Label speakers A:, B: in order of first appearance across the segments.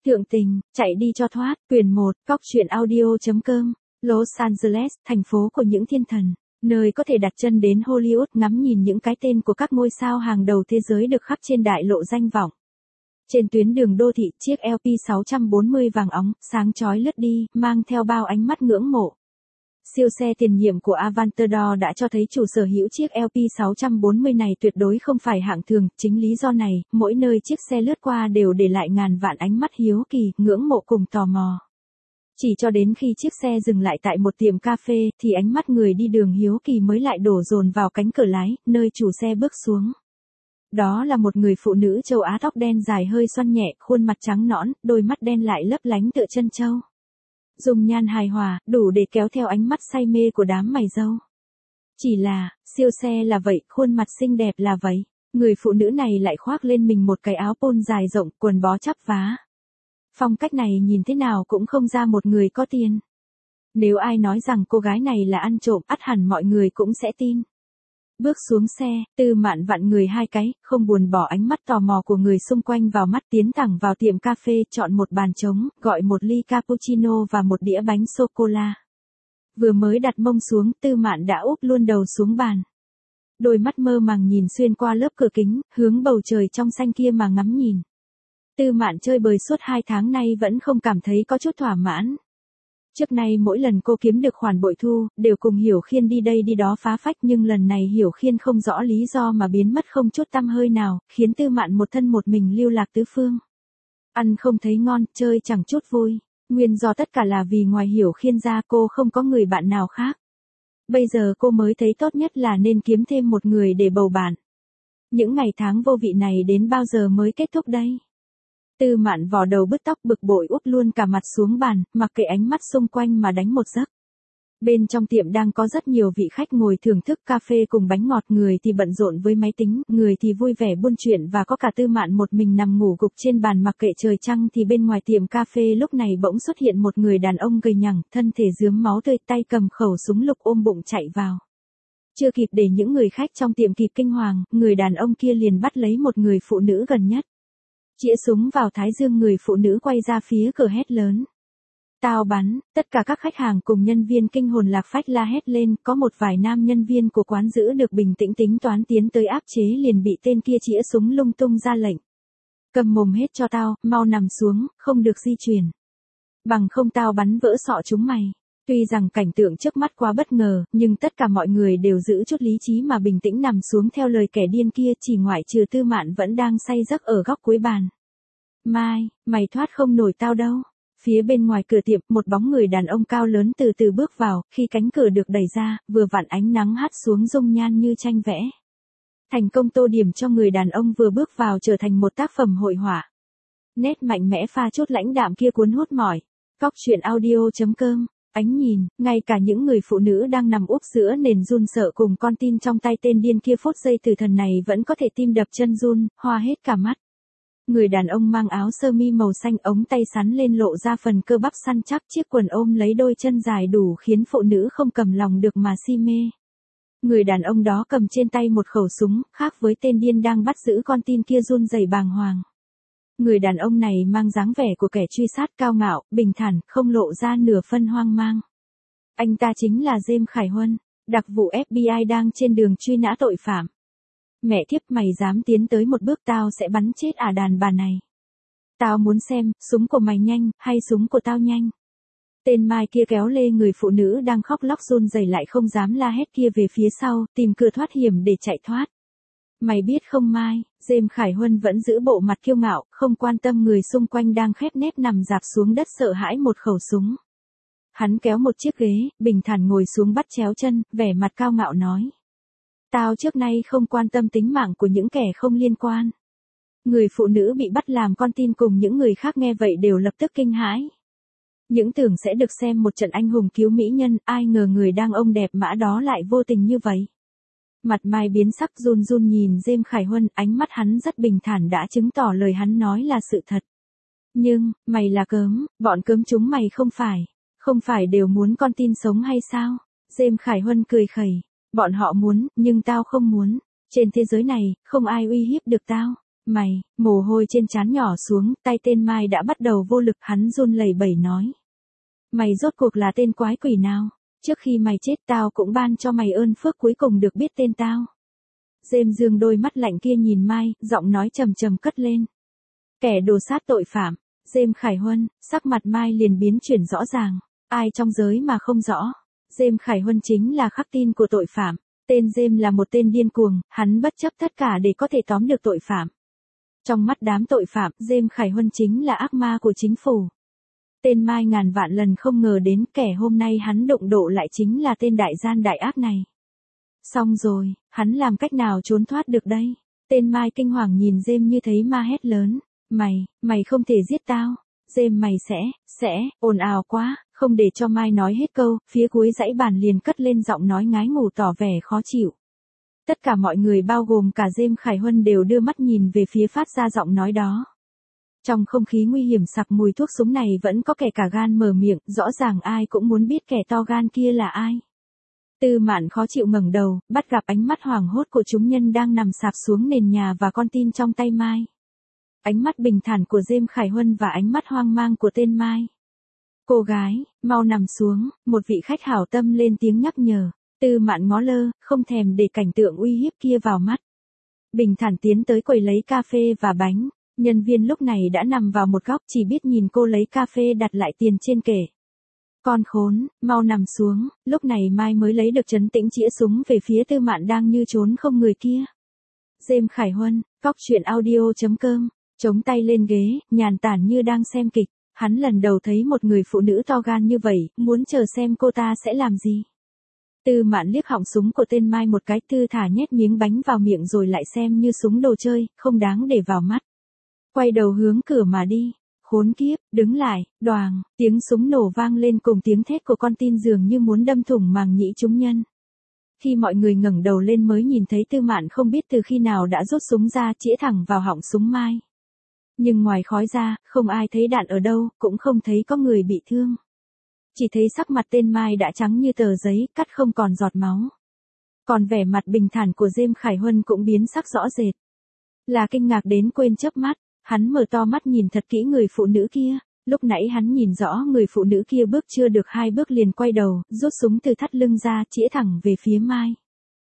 A: Thượng tình, chạy đi cho thoát, quyển 1, cóc truyện audio.com, Los Angeles, thành phố của những thiên thần, nơi có thể đặt chân đến Hollywood ngắm nhìn những cái tên của các ngôi sao hàng đầu thế giới được khắp trên đại lộ danh vọng. Trên tuyến đường đô thị, chiếc LP 640 vàng óng, sáng chói lướt đi, mang theo bao ánh mắt ngưỡng mộ. Siêu xe tiền nhiệm của Aventador đã cho thấy chủ sở hữu chiếc LP 640 này tuyệt đối không phải hạng thường, chính lý do này, mỗi nơi chiếc xe lướt qua đều để lại ngàn vạn ánh mắt hiếu kỳ, ngưỡng mộ cùng tò mò. Chỉ cho đến khi chiếc xe dừng lại tại một tiệm cà phê, thì ánh mắt người đi đường hiếu kỳ mới lại đổ dồn vào cánh cửa lái, nơi chủ xe bước xuống. Đó là một người phụ nữ châu Á tóc đen dài hơi xoăn nhẹ, khuôn mặt trắng nõn, đôi mắt đen lại lấp lánh tựa chân trâu. Dung nhan hài hòa, đủ để kéo theo ánh mắt say mê của đám mày râu. Chỉ là, siêu xe là vậy, khuôn mặt xinh đẹp là vậy. Người phụ nữ này lại khoác lên mình một cái áo pôn dài rộng, quần bó chắp vá. Phong cách này nhìn thế nào cũng không ra một người có tiền. Nếu ai nói rằng cô gái này là ăn trộm, ắt hẳn mọi người cũng sẽ tin. Bước xuống xe, Tư Mạn vặn người hai cái, không buồn bỏ ánh mắt tò mò của người xung quanh vào mắt, tiến thẳng vào tiệm cà phê, chọn một bàn trống, gọi một ly cappuccino và một đĩa bánh sô-cô-la. Vừa mới đặt mông xuống, Tư Mạn đã úp luôn đầu xuống bàn. Đôi mắt mơ màng nhìn xuyên qua lớp cửa kính, hướng bầu trời trong xanh kia mà ngắm nhìn. Tư Mạn chơi bời suốt 2 tháng nay vẫn không cảm thấy có chút thỏa mãn. Trước nay mỗi lần cô kiếm được khoản bội thu, đều cùng Hiểu Khiên đi đây đi đó phá phách, nhưng lần này Hiểu Khiên không rõ lý do mà biến mất không chút tăm hơi nào, khiến Tư Mạn một thân một mình lưu lạc tứ phương. Ăn không thấy ngon, chơi chẳng chút vui. Nguyên do tất cả là vì ngoài Hiểu Khiên ra cô không có người bạn nào khác. Bây giờ cô mới thấy tốt nhất là nên kiếm thêm một người để bầu bạn. Những ngày tháng vô vị này đến bao giờ mới kết thúc đây? Tư Mạn vò đầu bứt tóc, bực bội úp luôn cả mặt xuống bàn, mặc kệ ánh mắt xung quanh mà đánh một giấc. Bên trong tiệm đang có rất nhiều vị khách ngồi thưởng thức cà phê cùng bánh ngọt, người thì bận rộn với máy tính, người thì vui vẻ buôn chuyện, và có cả Tư Mạn một mình nằm ngủ gục trên bàn mặc kệ trời trăng. Thì bên ngoài tiệm cà phê lúc này bỗng xuất hiện một người đàn ông gầy nhẳng, thân thể rướm máu tươi, tay cầm khẩu súng lục ôm bụng chạy vào. Chưa kịp để những người khách trong tiệm kịp kinh hoàng, người đàn ông kia liền bắt lấy một người phụ nữ gần nhất. Chĩa súng vào thái dương người phụ nữ, quay ra phía cửa hét lớn. Tao bắn! Tất cả các khách hàng cùng nhân viên kinh hồn lạc phách la hét lên, có một vài nam nhân viên của quán giữ được bình tĩnh tính toán tiến tới áp chế liền bị tên kia chĩa súng lung tung ra lệnh. Cầm mồm hết cho tao, mau nằm xuống, không được di chuyển. Bằng không tao bắn vỡ sọ chúng mày. Tuy rằng cảnh tượng trước mắt quá bất ngờ, nhưng tất cả mọi người đều giữ chút lý trí mà bình tĩnh nằm xuống theo lời kẻ điên kia, chỉ ngoại trừ Tư Mạn vẫn đang say giấc ở góc cuối bàn. Mai, mày thoát không nổi tao đâu. Phía bên ngoài cửa tiệm, một bóng người đàn ông cao lớn từ từ bước vào, khi cánh cửa được đẩy ra, vừa vặn ánh nắng hắt xuống dung nhan như tranh vẽ. Thành công tô điểm cho người đàn ông vừa bước vào trở thành một tác phẩm hội họa. Nét mạnh mẽ pha chút lãnh đạm kia cuốn hút mỏi. Cóc truyện audio.com. Ánh nhìn, ngay cả những người phụ nữ đang nằm úp giữa nền run sợ cùng con tin trong tay tên điên kia phút giây tử thần này vẫn có thể tim đập chân run, hoa hết cả mắt. Người đàn ông mang áo sơ mi màu xanh, ống tay sắn lên lộ ra phần cơ bắp săn chắc, chiếc quần ôm lấy đôi chân dài đủ khiến phụ nữ không cầm lòng được mà si mê. Người đàn ông đó cầm trên tay một khẩu súng, khác với tên điên đang bắt giữ con tin kia run rẩy bàng hoàng. Người đàn ông này mang dáng vẻ của kẻ truy sát, cao ngạo, bình thản, không lộ ra nửa phân hoang mang. Anh ta chính là James Khải Huân, đặc vụ FBI đang trên đường truy nã tội phạm. Mẹ thiếp, mày dám tiến tới một bước tao sẽ bắn chết đàn bà này. Tao muốn xem, súng của mày nhanh, hay súng của tao nhanh. Tên Mai kia kéo lê người phụ nữ đang khóc lóc run rẩy lại không dám la hét kia về phía sau, tìm cửa thoát hiểm để chạy thoát. Mày biết không Mai, James Khải Huân vẫn giữ bộ mặt kiêu ngạo, không quan tâm người xung quanh đang khép nép nằm rạp xuống đất sợ hãi một khẩu súng. Hắn kéo một chiếc ghế, bình thản ngồi xuống bắt chéo chân, vẻ mặt cao ngạo nói. Tao trước nay không quan tâm tính mạng của những kẻ không liên quan. Người phụ nữ bị bắt làm con tin cùng những người khác nghe vậy đều lập tức kinh hãi. Những tưởng sẽ được xem một trận anh hùng cứu mỹ nhân, ai ngờ người đang ôm đẹp mã đó lại vô tình như vậy. Mặt Mai biến sắc, run run nhìn James Khải Huân, ánh mắt hắn rất bình thản đã chứng tỏ lời hắn nói là sự thật. Nhưng, mày là cớm, bọn cớm chúng mày không phải đều muốn con tin sống hay sao? James Khải Huân cười khẩy, bọn họ muốn, nhưng tao không muốn. Trên thế giới này, không ai uy hiếp được tao. mồ hôi trên trán nhỏ xuống, tay tên Mai đã bắt đầu vô lực, hắn run lẩy bẩy nói. Mày rốt cuộc là tên quái quỷ nào? Trước khi mày chết tao cũng ban cho mày ơn phước cuối cùng được biết tên tao. Dêm dương đôi mắt lạnh kia nhìn Mai, giọng nói trầm trầm cất lên. Kẻ đồ sát tội phạm, Dêm Khải Huân, sắc mặt Mai liền biến chuyển rõ ràng. Ai trong giới mà không rõ. Dêm Khải Huân chính là khắc tin của tội phạm. Tên Dêm là một tên điên cuồng, hắn bất chấp tất cả để có thể tóm được tội phạm. Trong mắt đám tội phạm, Dêm Khải Huân chính là ác ma của chính phủ. Tên Mai ngàn vạn lần không ngờ đến kẻ hôm nay hắn đụng độ lại chính là tên đại gian đại ác này. Xong rồi, hắn làm cách nào trốn thoát được đây? Tên Mai kinh hoàng nhìn Dêm như thấy ma hét lớn. Mày không thể giết tao. Dêm mày sẽ, ồn ào quá, không để cho Mai nói hết câu, phía cuối dãy bàn liền cất lên giọng nói ngái ngủ tỏ vẻ khó chịu. Tất cả mọi người bao gồm cả Dêm Khải Huân đều đưa mắt nhìn về phía phát ra giọng nói đó. Trong không khí nguy hiểm sặc mùi thuốc súng này vẫn có kẻ cả gan mở miệng, rõ ràng ai cũng muốn biết kẻ to gan kia là ai. Tư Mạn khó chịu ngẩng đầu, bắt gặp ánh mắt hoảng hốt của chúng nhân đang nằm sạp xuống nền nhà và con tin trong tay Mai. Ánh mắt bình thản của Dêm Khải Huân và ánh mắt hoang mang của tên Mai. Cô gái, mau nằm xuống, một vị khách hảo tâm lên tiếng nhắc nhở. Tư Mạn ngó lơ, không thèm để cảnh tượng uy hiếp kia vào mắt. Bình thản tiến tới quầy lấy cà phê và bánh. Nhân viên lúc này đã nằm vào một góc chỉ biết nhìn cô lấy cà phê đặt lại tiền trên kệ. Con khốn, mau nằm xuống, lúc này Mai mới lấy được trấn tĩnh chĩa súng về phía Tư Mạn đang như trốn không người kia. Dêm Khải Huân, cóc truyện audio.com, chống tay lên ghế, nhàn tản như đang xem kịch. Hắn lần đầu thấy một người phụ nữ to gan như vậy, muốn chờ xem cô ta sẽ làm gì. Tư Mạn liếc họng súng của tên Mai một cái, thư thả nhét miếng bánh vào miệng rồi lại xem như súng đồ chơi, không đáng để vào mắt. Quay đầu hướng cửa mà đi. Khốn kiếp, đứng lại, đoàng, tiếng súng nổ vang lên cùng tiếng thét của con tin dường như muốn đâm thủng màng nhĩ chúng nhân. Khi mọi người ngẩng đầu lên mới nhìn thấy Tư Mạn không biết từ khi nào đã rút súng ra chĩa thẳng vào họng súng Mai. Nhưng ngoài khói ra, không ai thấy đạn ở đâu, cũng không thấy có người bị thương. Chỉ thấy sắc mặt tên Mai đã trắng như tờ giấy, cắt không còn giọt máu. Còn vẻ mặt bình thản của Dêm Khải Huân cũng biến sắc rõ rệt. Là kinh ngạc đến quên chớp mắt. Hắn mở to mắt nhìn thật kỹ người phụ nữ kia, lúc nãy hắn nhìn rõ người phụ nữ kia bước chưa được 2 bước liền quay đầu, rút súng từ thắt lưng ra chĩa thẳng về phía Mai.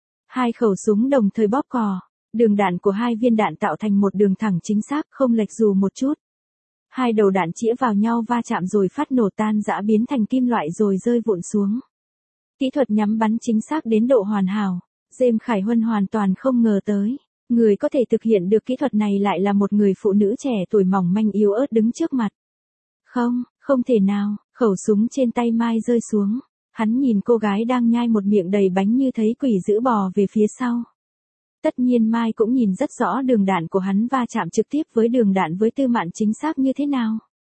A: 2 khẩu súng đồng thời bóp cò, đường đạn của 2 viên đạn tạo thành một đường thẳng chính xác không lệch dù một chút. 2 đầu đạn chĩa vào nhau va chạm rồi phát nổ tan rã biến thành kim loại rồi rơi vụn xuống. Kỹ thuật nhắm bắn chính xác đến độ hoàn hảo, Dêm Khải Huân hoàn toàn không ngờ tới. Người có thể thực hiện được kỹ thuật này lại là một người phụ nữ trẻ tuổi mỏng manh yếu ớt đứng trước mặt. Không thể nào, khẩu súng trên tay Mai rơi xuống. Hắn nhìn cô gái đang nhai một miệng đầy bánh như thấy quỷ dữ bò về phía sau. Tất nhiên Mai cũng nhìn rất rõ đường đạn của hắn va chạm trực tiếp với đường đạn với Tư Mạn chính xác như thế nào.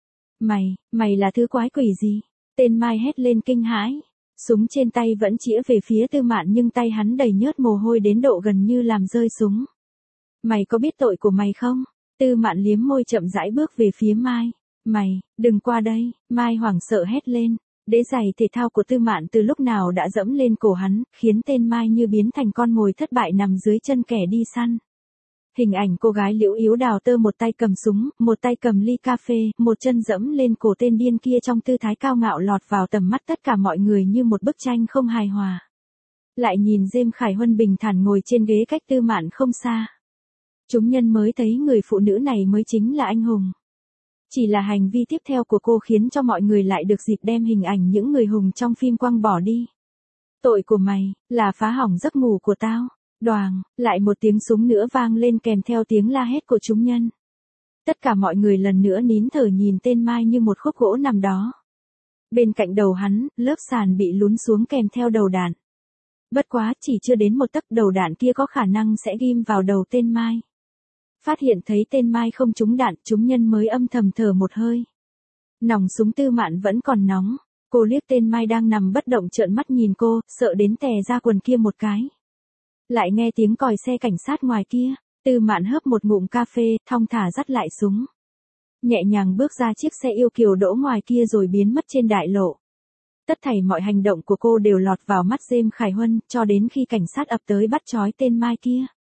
A: Mày là thứ quái quỷ gì? Tên Mai hét lên kinh hãi. Súng trên tay vẫn chĩa về phía Tư Mạn nhưng tay hắn đầy nhớt mồ hôi đến độ gần như làm rơi súng. Mày có biết tội của mày không? Tư Mạn liếm môi chậm rãi bước về phía Mai. Đừng qua đây, Mai hoảng sợ hét lên. Đế giày thể thao của Tư Mạn từ lúc nào đã dẫm lên cổ hắn, khiến tên Mai như biến thành con mồi thất bại nằm dưới chân kẻ đi săn. Hình ảnh cô gái liễu yếu đào tơ một tay cầm súng, một tay cầm ly cà phê, một chân dẫm lên cổ tên điên kia trong tư thái cao ngạo lọt vào tầm mắt tất cả mọi người như một bức tranh không hài hòa. Lại nhìn Dêm Khải Huân bình thản ngồi trên ghế cách Tư Mạn không xa. Chúng nhân mới thấy người phụ nữ này mới chính là anh hùng. Chỉ là hành vi tiếp theo của cô khiến cho mọi người lại được dịp đem hình ảnh những người hùng trong phim quăng bỏ đi. Tội của mày, là phá hỏng giấc ngủ của tao. Đoàng, lại một tiếng súng nữa vang lên kèm theo tiếng la hét của chúng nhân. Tất cả mọi người lần nữa nín thở nhìn tên Mai như một khúc gỗ nằm đó. Bên cạnh đầu hắn, lớp sàn bị lún xuống kèm theo đầu đạn. Bất quá chỉ chưa đến một tấc đầu đạn kia có khả năng sẽ ghim vào đầu tên Mai. Phát hiện thấy tên Mai không trúng đạn, chúng nhân mới âm thầm thở một hơi. Nòng súng Tư Mạn vẫn còn nóng. Cô liếc tên Mai đang nằm bất động trợn mắt nhìn cô, sợ đến tè ra quần kia một cái. Lại nghe tiếng còi xe cảnh sát ngoài kia, Tư Mạn hớp một ngụm cà phê, thong thả dắt lại súng. Nhẹ nhàng bước ra chiếc xe yêu kiều đỗ ngoài kia rồi biến mất trên đại lộ. Tất thảy mọi hành động của cô đều lọt vào mắt Dêm Khải Huân, cho đến khi cảnh sát ập tới bắt trói tên Mai kia.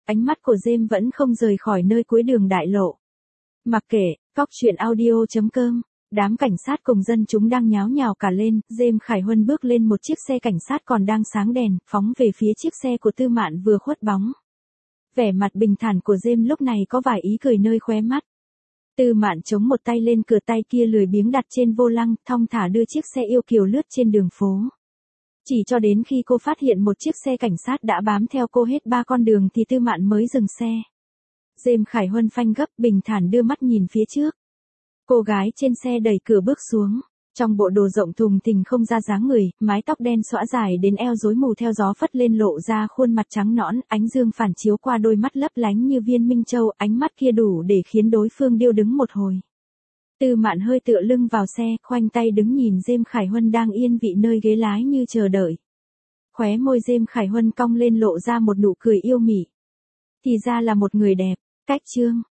A: ánh mắt của James vẫn không rời khỏi nơi cuối đường đại lộ. Mặc kệ, Cóc truyện audio.com. Đám cảnh sát cùng dân chúng đang nháo nhào cả lên, James Khải Huân bước lên một chiếc xe cảnh sát còn đang sáng đèn, phóng về phía chiếc xe của Tư Mạn vừa khuất bóng. Vẻ mặt bình thản của James lúc này có vài ý cười nơi khóe mắt. Tư Mạn chống một tay lên cửa, tay kia lười biếng đặt trên vô lăng, thong thả đưa chiếc xe yêu kiều lướt trên đường phố. Chỉ cho đến khi cô phát hiện một chiếc xe cảnh sát đã bám theo cô hết 3 con đường thì Tư Mạn mới dừng xe. James Khải Huân phanh gấp, bình thản đưa mắt nhìn phía trước. Cô gái trên xe đẩy cửa bước xuống. Trong bộ đồ rộng thùng thình không ra dáng người, mái tóc đen xõa dài đến eo rối mù theo gió phất lên lộ ra khuôn mặt trắng nõn, ánh dương phản chiếu qua đôi mắt lấp lánh như viên minh châu, ánh mắt kia đủ để khiến đối phương điêu đứng một hồi. Tư Mạn hơi tựa lưng vào xe, khoanh tay đứng nhìn James Khải Huân đang yên vị nơi ghế lái như chờ đợi. Khóe môi James Khải Huân cong lên lộ ra một nụ cười yêu mị. Thì ra là một người đẹp. Cách chương